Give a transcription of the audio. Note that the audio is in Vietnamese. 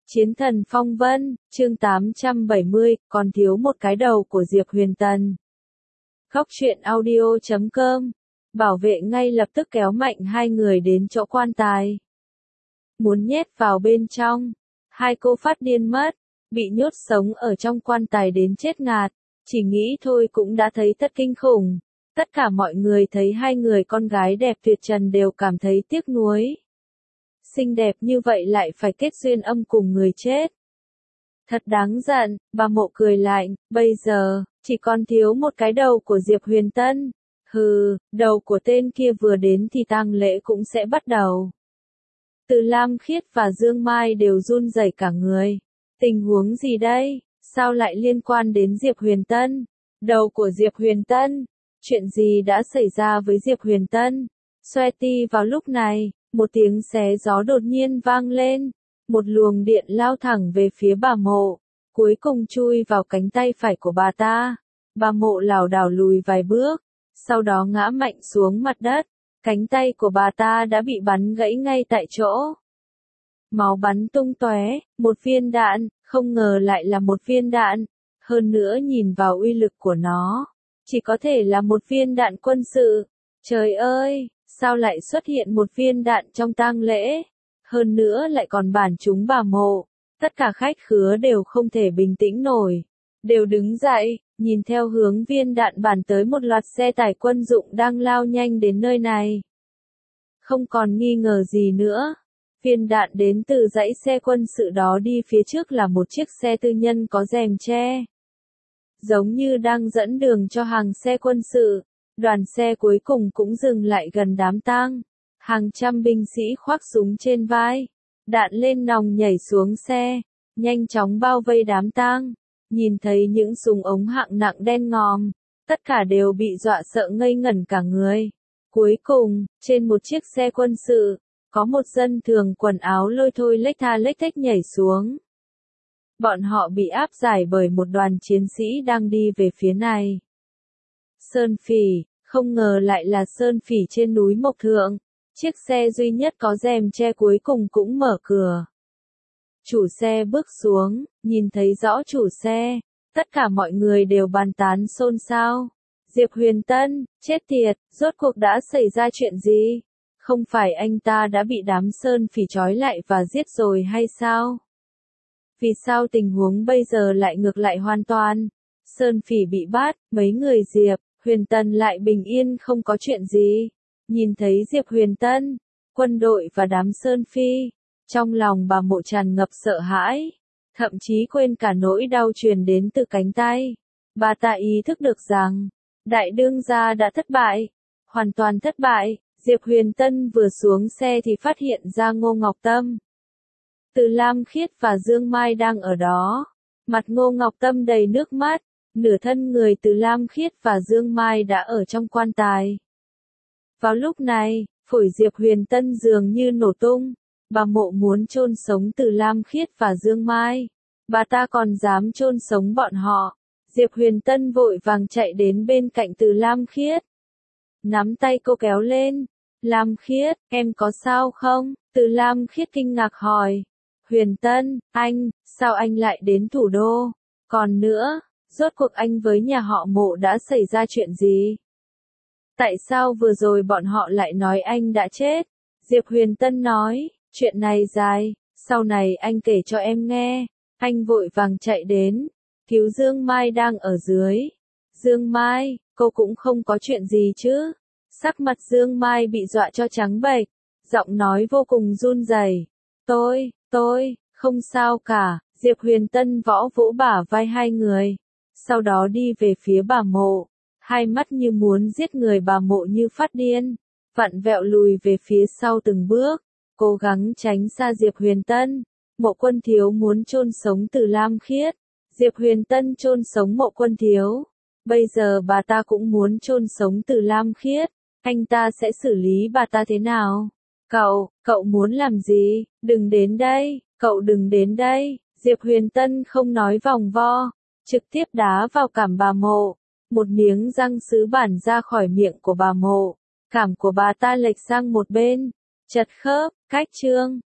Chiến thần phong vân, chương 870, còn thiếu một cái đầu của Diệp Huyền Tần. Góc truyện audio.com, bảo vệ ngay lập tức kéo mạnh hai người đến chỗ quan tài. Muốn nhét vào bên trong, hai cô phát điên mất, bị nhốt sống ở trong quan tài đến chết ngạt, chỉ nghĩ thôi cũng đã thấy thật kinh khủng. Tất cả mọi người thấy hai người con gái đẹp tuyệt trần đều cảm thấy tiếc nuối. Xinh đẹp như vậy lại phải kết duyên âm cùng người chết. Thật đáng giận, bà Mộ cười lạnh, bây giờ, chỉ còn thiếu một cái đầu của Diệp Huyền Tân. Hừ, đầu của tên kia vừa đến thì tang lễ cũng sẽ bắt đầu. Từ Lam Khiết và Dương Mai đều run rẩy cả người. Tình huống gì đây? Sao lại liên quan đến Diệp Huyền Tân? Đầu của Diệp Huyền Tân? Chuyện gì đã xảy ra với Diệp Huyền Tân? Xoe ti vào lúc này, một tiếng xé gió đột nhiên vang lên. Một luồng điện lao thẳng về phía bà Mộ, cuối cùng chui vào cánh tay phải của bà ta. Bà Mộ lảo đảo lùi vài bước, sau đó ngã mạnh xuống mặt đất. Cánh tay của bà ta đã bị bắn gãy ngay tại chỗ. Máu bắn tung tóe, một viên đạn, không ngờ lại là một viên đạn. Hơn nữa nhìn vào uy lực của nó, chỉ có thể là một viên đạn quân sự. Trời ơi, sao lại xuất hiện một viên đạn trong tang lễ? Hơn nữa lại còn bắn trúng bà Mộ. Tất cả khách khứa đều không thể bình tĩnh nổi. Đều đứng dậy, nhìn theo hướng viên đạn bắn tới một loạt xe tải quân dụng đang lao nhanh đến nơi này. Không còn nghi ngờ gì nữa. Viên đạn đến từ dãy xe quân sự đó đi phía trước là một chiếc xe tư nhân có rèm che. Giống như đang dẫn đường cho hàng xe quân sự. Đoàn xe cuối cùng cũng dừng lại gần đám tang. Hàng trăm binh sĩ khoác súng trên vai. Đạn lên nòng nhảy xuống xe. Nhanh chóng bao vây đám tang. Nhìn thấy những súng ống hạng nặng đen ngòm. Tất cả đều bị dọa sợ ngây ngẩn cả người. Cuối cùng, trên một chiếc xe quân sự, có một dân thường quần áo lôi thôi lếch tha lếch thếch nhảy xuống. Bọn họ bị áp giải bởi một đoàn chiến sĩ đang đi về phía này. Sơn Phỉ, không ngờ lại là Sơn Phỉ trên núi Mộc Thượng. Chiếc xe duy nhất có rèm che cuối cùng cũng mở cửa. Chủ xe bước xuống, nhìn thấy rõ chủ xe. Tất cả mọi người đều bàn tán xôn xao. Diệp Huyền Tân, chết tiệt, rốt cuộc đã xảy ra chuyện gì? Không phải anh ta đã bị đám Sơn Phỉ trói lại và giết rồi hay sao? Vì sao tình huống bây giờ lại ngược lại hoàn toàn? Sơn Phỉ bị bắt, mấy người Diệp Huyền Tân lại bình yên không có chuyện gì. Nhìn thấy Diệp Huyền Tân, quân đội và đám Sơn Phi, trong lòng bà Mộ tràn ngập sợ hãi, thậm chí quên cả nỗi đau truyền đến từ cánh tay. Bà ta ý thức được rằng, đại đương gia đã thất bại, hoàn toàn thất bại. Diệp Huyền Tân vừa xuống xe thì phát hiện ra Ngô Ngọc Tâm. Từ Lam Khiết và Dương Mai đang ở đó. Mặt Ngô Ngọc Tâm đầy nước mắt, nửa thân người Từ Lam Khiết và Dương Mai đã ở trong quan tài. Vào lúc này, phổi Diệp Huyền Tân dường như nổ tung. Bà Mộ muốn chôn sống Từ Lam Khiết và Dương Mai. Bà ta còn dám chôn sống bọn họ. Diệp Huyền Tân vội vàng chạy đến bên cạnh Từ Lam Khiết. Nắm tay cô kéo lên. Lam Khiết, em có sao không? Từ Lam Khiết kinh ngạc hỏi. Huyền Tân, sao anh lại đến thủ đô? Còn nữa, rốt cuộc anh với nhà họ Mộ đã xảy ra chuyện gì? Tại sao vừa rồi bọn họ lại nói anh đã chết? Diệp Huyền Tân nói, chuyện này dài, sau này anh kể cho em nghe. Anh vội vàng chạy đến, cứu Dương Mai đang ở dưới. Dương Mai, cô cũng không có chuyện gì chứ? Sắc mặt Dương Mai bị dọa cho trắng bệch, giọng nói vô cùng run rẩy. Tôi, không sao cả. Diệp Huyền Tân vỗ bả vai hai người, sau đó đi về phía bà Mộ, hai mắt như muốn giết người. Bà Mộ như phát điên, vặn vẹo lùi về phía sau từng bước, cố gắng tránh xa Diệp Huyền Tân. Mộ Quân Thiếu muốn chôn sống Từ Lam Khiết, Diệp Huyền Tân chôn sống Mộ Quân Thiếu. Bây giờ bà ta cũng muốn chôn sống Từ Lam Khiết. Anh ta sẽ xử lý bà ta thế nào? Cậu muốn làm gì? Đừng đến đây, cậu đừng đến đây. Diệp Huyền Tân không nói vòng vo, trực tiếp đá vào cằm bà Mộ. Một miếng răng sứ bản ra khỏi miệng của bà Mộ. Cằm của bà ta lệch sang một bên, chật khớp, cách chương.